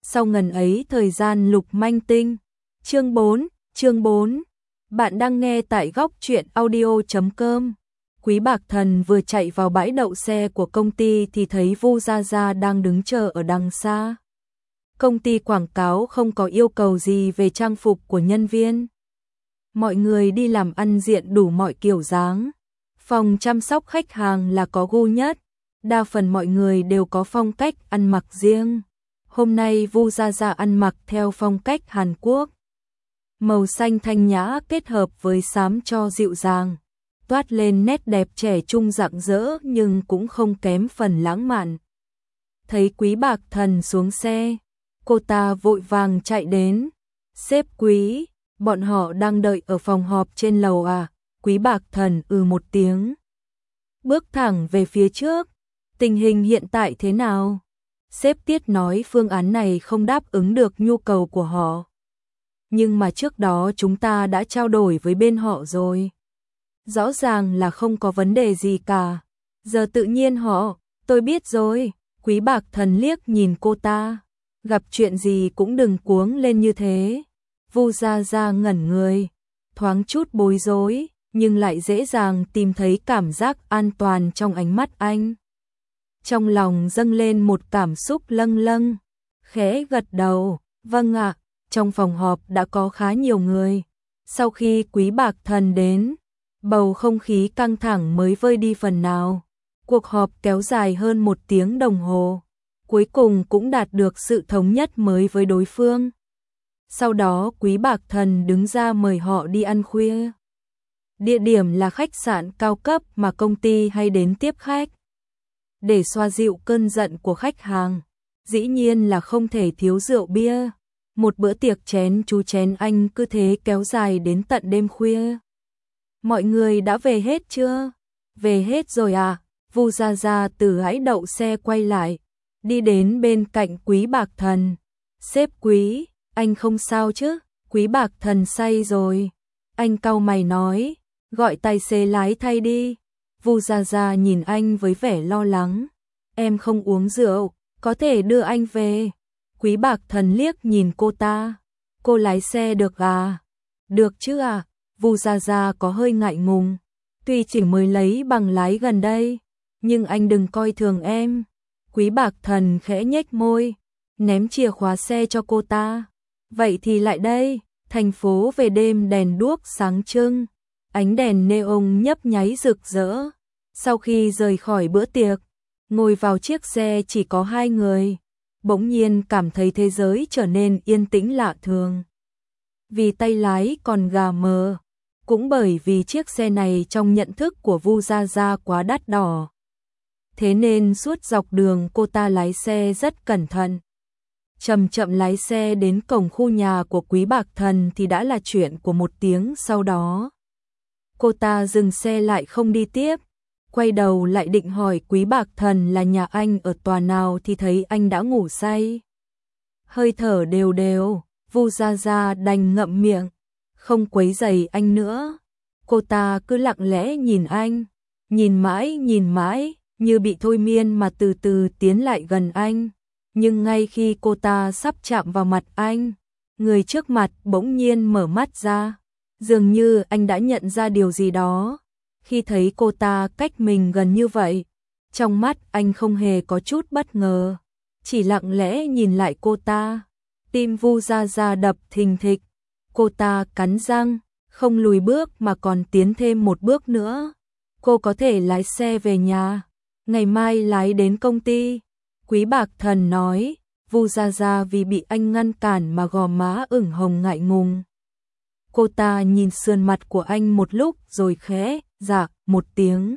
Sau ngần ấy thời gian Lục Manh Tinh. Chương 4. Bạn đang nghe tại góc truyện audio.com. Quý Bạc Thần vừa chạy vào bãi đậu xe của công ty thì thấy Vu Gia Gia đang đứng chờ ở đằng xa. Công ty quảng cáo không có yêu cầu gì về trang phục của nhân viên. Mọi người đi làm ăn diện đủ mọi kiểu dáng. Phòng chăm sóc khách hàng là có gu nhất. Đa phần mọi người đều có phong cách ăn mặc riêng. Hôm nay Vu Gia Gia ăn mặc theo phong cách Hàn Quốc. Màu xanh thanh nhã kết hợp với xám cho dịu dàng, toát lên nét đẹp trẻ trung rạng rỡ nhưng cũng không kém phần lãng mạn. Thấy Quý Bạc Thần xuống xe, cô ta vội vàng chạy đến. Sếp Quý, bọn họ đang đợi ở phòng họp trên lầu à? Quý Bạc Thần một tiếng. Bước thẳng về phía trước. Tình hình hiện tại thế nào? Sếp Tiết nói phương án này không đáp ứng được nhu cầu của họ. Nhưng mà trước đó chúng ta đã trao đổi với bên họ rồi. Rõ ràng là không có vấn đề gì cả. Giờ tự nhiên tôi biết rồi. Quý Bạc Thần liếc nhìn cô ta. Gặp chuyện gì cũng đừng cuống lên như thế. Vu Gia Gia ngẩn người, thoáng chút bối rối, nhưng lại dễ dàng tìm thấy cảm giác an toàn trong ánh mắt anh. Trong lòng dâng lên một cảm xúc lâng lâng, khẽ gật đầu, vâng ạ. Trong phòng họp đã có khá nhiều người. Sau khi Quý Bạc Thần đến, bầu không khí căng thẳng mới vơi đi phần nào. Cuộc họp kéo dài hơn 1 tiếng đồng hồ, cuối cùng cũng đạt được sự thống nhất mới với đối phương. Sau đó Quý Bạc Thần đứng ra mời họ đi ăn khuya. Địa điểm là khách sạn cao cấp mà công ty hay đến tiếp khách. Để xoa dịu cơn giận của khách hàng, dĩ nhiên là không thể thiếu rượu bia. Một bữa tiệc chén chú chén anh cứ thế kéo dài đến tận đêm khuya. Mọi người đã về hết chưa? Về hết rồi à? Vu Gia Gia từ bãi đậu xe quay lại, đi đến bên cạnh Quý Bạc Thần. Sếp Quý, anh không sao chứ? Quý Bạc Thần say rồi. Anh cau mày nói, gọi tài xế lái thay đi. Vu Gia Gia nhìn anh với vẻ lo lắng. Em không uống rượu, có thể đưa anh về. Quý Bạc Thần liếc nhìn cô ta. Cô lái xe được à? Được chứ à? Vu Gia Gia có hơi ngại ngùng. Tuy chỉ mới lấy bằng lái gần đây, nhưng anh đừng coi thường em. Quý Bạc Thần khẽ nhếch môi, ném chìa khóa xe cho cô ta. Vậy thì lại đây. Thành phố về đêm đèn đuốc sáng trưng, ánh đèn neon nhấp nháy rực rỡ. Sau khi rời khỏi bữa tiệc, ngồi vào chiếc xe chỉ có 2 người, bỗng nhiên cảm thấy thế giới trở nên yên tĩnh lạ thường. Vì tay lái còn gà mờ, cũng bởi vì chiếc xe này trong nhận thức của Vu Gia Gia quá đắt đỏ. Thế nên suốt dọc đường cô ta lái xe rất cẩn thận. Chậm chậm lái xe đến cổng khu nhà của Quý Bạc Thần thì đã là chuyện của 1 tiếng sau đó. Cô ta dừng xe lại không đi tiếp, quay đầu lại định hỏi Quý Bạc Thần là nhà anh ở tòa nào thì thấy anh đã ngủ say. Hơi thở đều đều, Vu Gia Gia đành ngậm miệng, không quấy rầy anh nữa. Cô ta cứ lặng lẽ nhìn anh, nhìn mãi, như bị thôi miên mà từ từ tiến lại gần anh. Nhưng ngay khi cô ta sắp chạm vào mặt anh, người trước mặt bỗng nhiên mở mắt ra. Dường như anh đã nhận ra điều gì đó. Khi thấy cô ta cách mình gần như vậy, trong mắt anh không hề có chút bất ngờ, chỉ lặng lẽ nhìn lại cô ta. Tim Vu Gia Gia đập thình thịch. Cô ta cắn răng, không lùi bước mà còn tiến thêm 1 bước nữa. Cô có thể lái xe về nhà, ngày mai lái đến công ty. Quý Bạc Thần nói. Vu Gia Gia vì bị anh ngăn cản mà gò má ửng hồng ngại ngùng. Cô ta nhìn sườn mặt của anh một lúc rồi khẽ dạ 1 tiếng.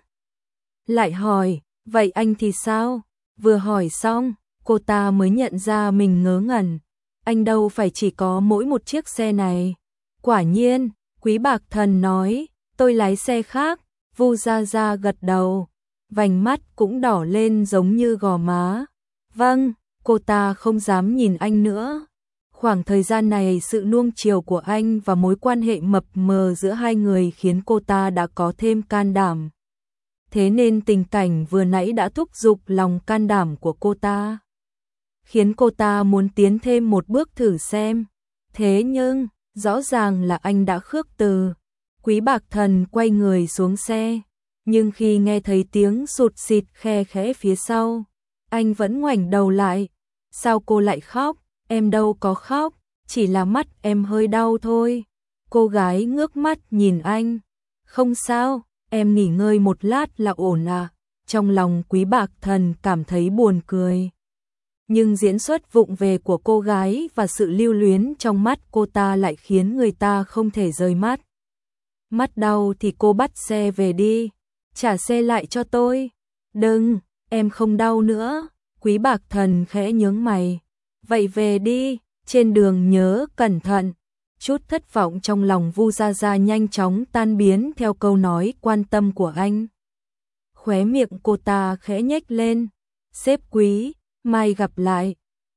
Lại hỏi, vậy anh thì sao? Vừa hỏi xong, cô ta mới nhận ra mình ngớ ngẩn. Anh đâu phải chỉ có mỗi 1 chiếc xe này. Quả nhiên, Quý Bạc Thần nói, tôi lái xe khác. Vu Gia Gia gật đầu, vành mắt cũng đỏ lên giống như gò má. Vâng, cô ta không dám nhìn anh nữa. Khoảng thời gian này sự nuông chiều của anh và mối quan hệ mập mờ giữa 2 người khiến cô ta đã có thêm can đảm. Thế nên tình cảnh vừa nãy đã thúc giục lòng can đảm của cô ta. khiến cô ta muốn tiến thêm một bước thử xem. Thế nhưng, rõ ràng là anh đã khước từ. Quý Bạc Thần quay người xuống xe, nhưng khi nghe thấy tiếng sụt sịt khe khẽ phía sau, anh vẫn ngoảnh đầu lại. Sao cô lại khóc? Em đâu có khóc, chỉ là mắt em hơi đau thôi. Cô gái ngước mắt nhìn anh. Không sao, em nghỉ ngơi một lát là ổn à. Trong lòng Quý Bạc Thần cảm thấy buồn cười. Nhưng diễn xuất vụng về của cô gái và sự lưu luyến trong mắt cô ta lại khiến người ta không thể rời mắt. Mắt đau thì cô bắt xe về đi, trả xe lại cho tôi. Đừng, em không đau nữa. Quý Bạc Thần khẽ nhướng mày. Vậy về đi, trên đường nhớ cẩn thận. Chút thất vọng trong lòng Vu Gia Gia nhanh chóng tan biến theo câu nói quan tâm của anh. Khóe miệng cô ta khẽ nhếch lên. Sếp Quý, mai gặp lại.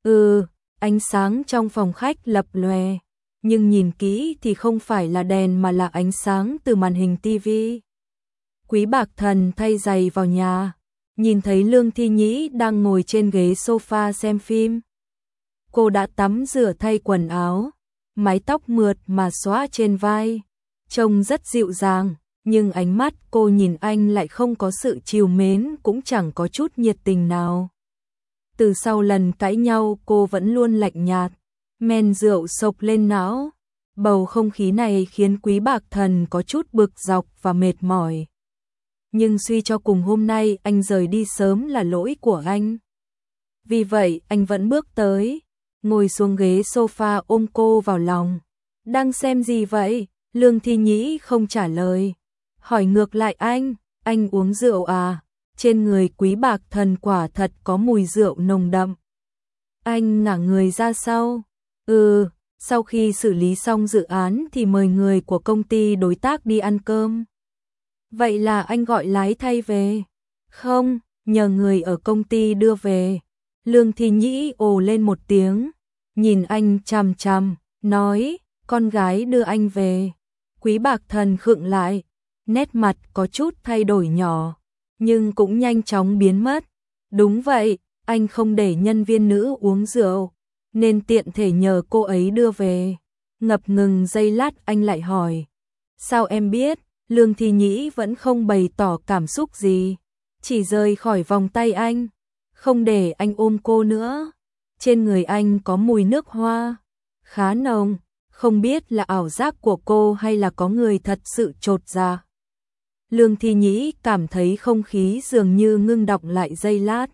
Ánh sáng trong phòng khách lập lòe, nhưng nhìn kỹ thì không phải là đèn mà là ánh sáng từ màn hình tivi. Quý Bạc Thần thay giày vào nhà, nhìn thấy Lương Thi Nhĩ đang ngồi trên ghế sofa xem phim. Cô đã tắm rửa thay quần áo, mái tóc mượt mà xõa trên vai, trông rất dịu dàng, nhưng ánh mắt cô nhìn anh lại không có sự trìu mến, cũng chẳng có chút nhiệt tình nào. Từ sau lần cãi nhau cô vẫn luôn lạnh nhạt, men rượu sộc lên não. Bầu không khí này khiến Quý Bạc Thần có chút bực dọc và mệt mỏi. Nhưng suy cho cùng hôm nay anh rời đi sớm là lỗi của anh. Vì vậy anh vẫn bước tới, ngồi xuống ghế sofa ôm cô vào lòng. Đang xem gì vậy? Lương Thi Nhĩ không trả lời. Hỏi ngược lại anh uống rượu à? Trên người Quý Bạc Thần quả thật có mùi rượu nồng đậm. Anh ngả người ra sau. Sau khi xử lý xong dự án thì mời người của công ty đối tác đi ăn cơm. Vậy là anh gọi lái thay về? Không, nhờ người ở công ty đưa về. Lương Thi Nhĩ ồ lên một tiếng, nhìn anh chằm chằm, nói, con gái đưa anh về. Quý Bạc Thần khựng lại, nét mặt có chút thay đổi nhỏ, nhưng cũng nhanh chóng biến mất. Đúng vậy, anh không để nhân viên nữ uống rượu, nên tiện thể nhờ cô ấy đưa về. Ngập ngừng giây lát anh lại hỏi, sao em biết? Lương Thi Nhĩ vẫn không bày tỏ cảm xúc gì, chỉ rời khỏi vòng tay anh, không để anh ôm cô nữa. Trên người anh có mùi nước hoa, khá nồng, không biết là ảo giác của cô hay là có người thật sự chột dạ. Lương Thi Nhĩ cảm thấy không khí dường như ngưng đọng lại giây lát.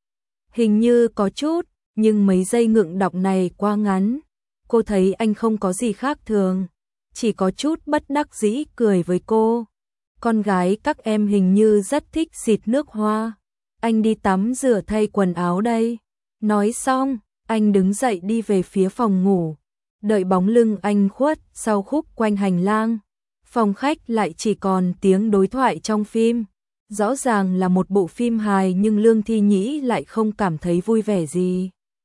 Hình như có chút, nhưng mấy giây ngưng đọng này quá ngắn. Cô thấy anh không có gì khác thường, chỉ có chút bất đắc dĩ cười với cô. Con gái các em hình như rất thích xịt nước hoa. Anh đi tắm rửa thay quần áo đây. Nói xong, anh đứng dậy đi về phía phòng ngủ. Đợi bóng lưng anh khuất sau khúc quanh hành lang, phòng khách lại chỉ còn tiếng đối thoại trong phim. Rõ ràng là một bộ phim hài nhưng Lương Thi Nhĩ lại không cảm thấy vui vẻ gì.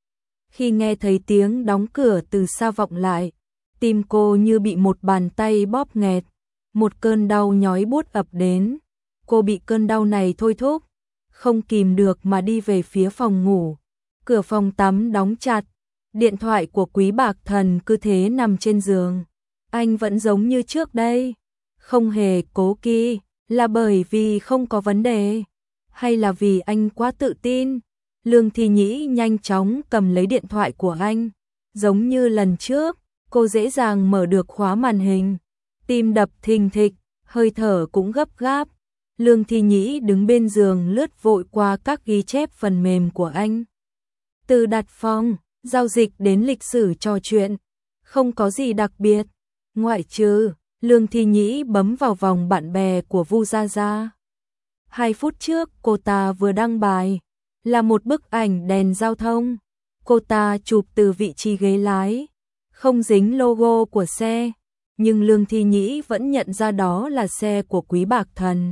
Khi nghe thấy tiếng đóng cửa từ xa vọng lại, tim cô như bị một bàn tay bóp nghẹt, một cơn đau nhói buốt ập đến. Cô bị cơn đau này thôi thúc, không kìm được mà đi về phía phòng ngủ. Cửa phòng tắm đóng chặt, điện thoại của Quý Bạc Thần cứ thế nằm trên giường. Anh vẫn giống như trước đây, không hề cố kỵ, là bởi vì không có vấn đề, hay là vì anh quá tự tin? Lương Thi Nhĩ nhanh chóng cầm lấy điện thoại của anh, giống như lần trước, cô dễ dàng mở được khóa màn hình, tim đập thình thịch, hơi thở cũng gấp gáp. Lương Thi Nhĩ đứng bên giường lướt vội qua các ghi chép phần mềm của anh. Từ đặt phòng, giao dịch đến lịch sử trò chuyện, không có gì đặc biệt, ngoại trừ Lương Thi Nhĩ bấm vào vòng bạn bè của Vu Gia Gia. 2 phút trước cô ta vừa đăng bài, là một bức ảnh đèn giao thông. Cô ta chụp từ vị trí ghế lái, không dính logo của xe, nhưng Lương Thi Nhĩ vẫn nhận ra đó là xe của Quý Bạc Thần.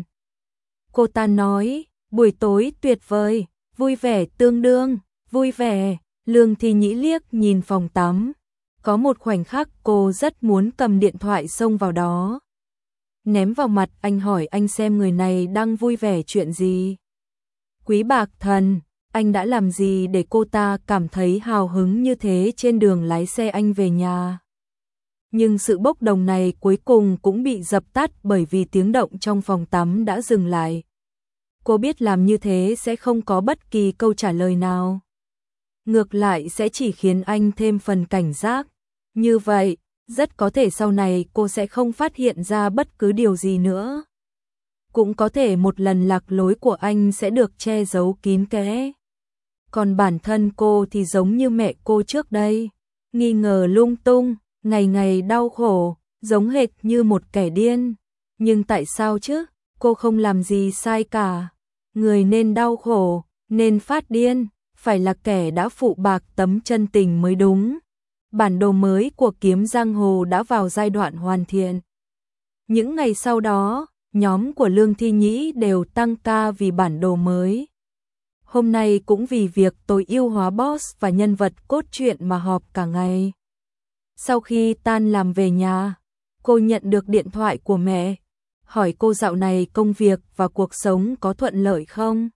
Cô ta nói, buổi tối tuyệt vời, vui vẻ tương đương, vui vẻ. Lương Thi Nhĩ liếc nhìn phòng tắm. Có một khoảnh khắc cô rất muốn cầm điện thoại xông vào đó, ném vào mặt anh, hỏi anh xem người này đang vui vẻ chuyện gì. Quý Bạc Thần, Anh đã làm gì để cô ta cảm thấy hào hứng như thế trên đường lái xe anh về nhà? Nhưng sự bốc đồng này cuối cùng cũng bị dập tắt bởi vì tiếng động trong phòng tắm đã dừng lại. Cô biết làm như thế sẽ không có bất kỳ câu trả lời nào. Ngược lại sẽ chỉ khiến anh thêm phần cảnh giác. Như vậy, rất có thể sau này cô sẽ không phát hiện ra bất cứ điều gì nữa. Cũng có thể một lần lạc lối của anh sẽ được che giấu kín kẽ. Còn bản thân cô thì giống như mẹ cô trước đây, nghi ngờ lung tung, ngày ngày đau khổ, giống hệt như một kẻ điên. Nhưng tại sao chứ? Cô không làm gì sai cả. Người nên đau khổ, nên phát điên, phải là kẻ đã phụ bạc tấm chân tình mới đúng. Bản đồ mới của Kiếm Giang Hồ đã vào giai đoạn hoàn thiện. Những ngày sau đó, nhóm của Lương Thi Nhĩ đều tăng ca vì bản đồ mới. Hôm nay cũng vì việc tối ưu hóa boss và nhân vật cốt truyện mà họp cả ngày. Sau khi tan làm về nhà, cô nhận được điện thoại của mẹ, hỏi cô dạo này công việc và cuộc sống có thuận lợi không.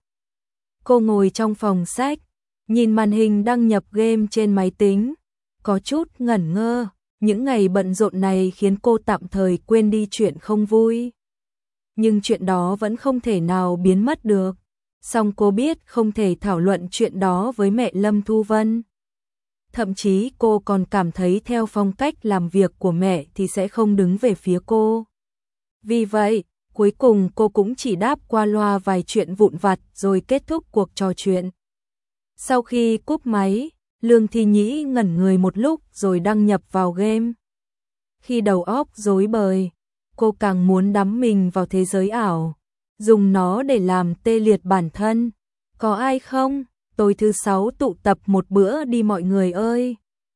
Cô ngồi trong phòng sách, nhìn màn hình đăng nhập game trên máy tính, có chút ngẩn ngơ. Những ngày bận rộn này khiến cô tạm thời quên đi chuyện không vui. Nhưng chuyện đó vẫn không thể nào biến mất được. Song cô biết không thể thảo luận chuyện đó với mẹ Lâm Thu Vân. Thậm chí cô còn cảm thấy theo phong cách làm việc của mẹ thì sẽ không đứng về phía cô. Vì vậy, cuối cùng cô cũng chỉ đáp qua loa vài chuyện vụn vặt rồi kết thúc cuộc trò chuyện. Sau khi cúp máy, Lương Thi Nhĩ ngẩn người một lúc rồi đăng nhập vào game. Khi đầu óc rối bời, cô càng muốn đắm mình vào thế giới ảo, dùng nó để làm tê liệt bản thân. Có ai không? Tối thứ 6 tụ tập một bữa đi mọi người ơi.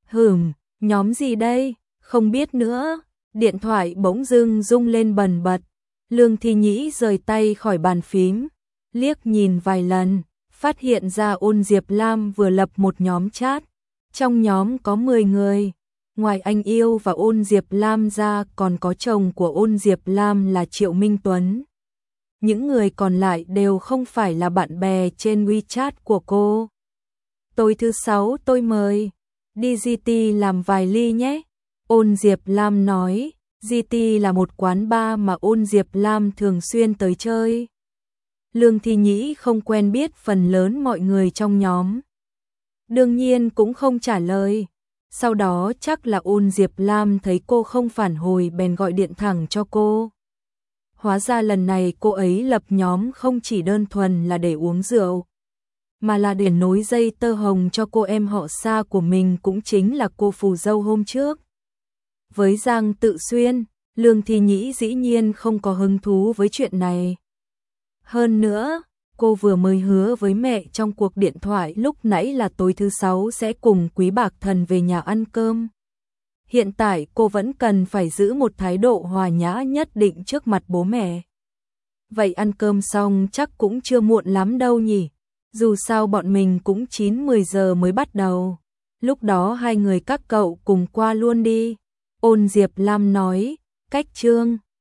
Nhóm gì đây? Không biết nữa. Điện thoại bỗng dưng rung lên bần bật. Lương Thi Nhĩ rời tay khỏi bàn phím, liếc nhìn vài lần, phát hiện ra Ôn Diệp Lam vừa lập một nhóm chat. Trong nhóm có 10 người. Ngoài anh yêu và Ôn Diệp Lam ra còn có chồng của Ôn Diệp Lam là Triệu Minh Tuấn. Những người còn lại đều không phải là bạn bè trên WeChat của cô. Tối thứ 6 tôi mời. Đi GT làm vài ly nhé. Ôn Diệp Lam nói. GT là một quán bar mà Ôn Diệp Lam thường xuyên tới chơi. Lương Thi Nhĩ không quen biết phần lớn mọi người trong nhóm. Đương nhiên cũng không trả lời. Sau đó chắc là Ôn Diệp Lam thấy cô không phản hồi bèn gọi điện thẳng cho cô. Hóa ra lần này cô ấy lập nhóm không chỉ đơn thuần là để uống rượu, mà là để nối dây tơ hồng cho cô em họ xa của mình, cũng chính là cô phù dâu hôm trước. Với Giang Tự Xuyên, Lương Thi Nhĩ dĩ nhiên không có hứng thú với chuyện này. Hơn nữa, cô vừa mới hứa với mẹ trong cuộc điện thoại lúc nãy là tối thứ 6 sẽ cùng Quý Bạc Thần về nhà ăn cơm. Hiện tại cô vẫn cần phải giữ một thái độ hòa nhã nhất định trước mặt bố mẹ. Vậy ăn cơm xong chắc cũng chưa muộn lắm đâu nhỉ? Dù sao bọn mình cũng 9-10 giờ mới bắt đầu. Lúc đó hai người các cậu cùng qua luôn đi. Ôn Diệp Lam nói, cách Trương.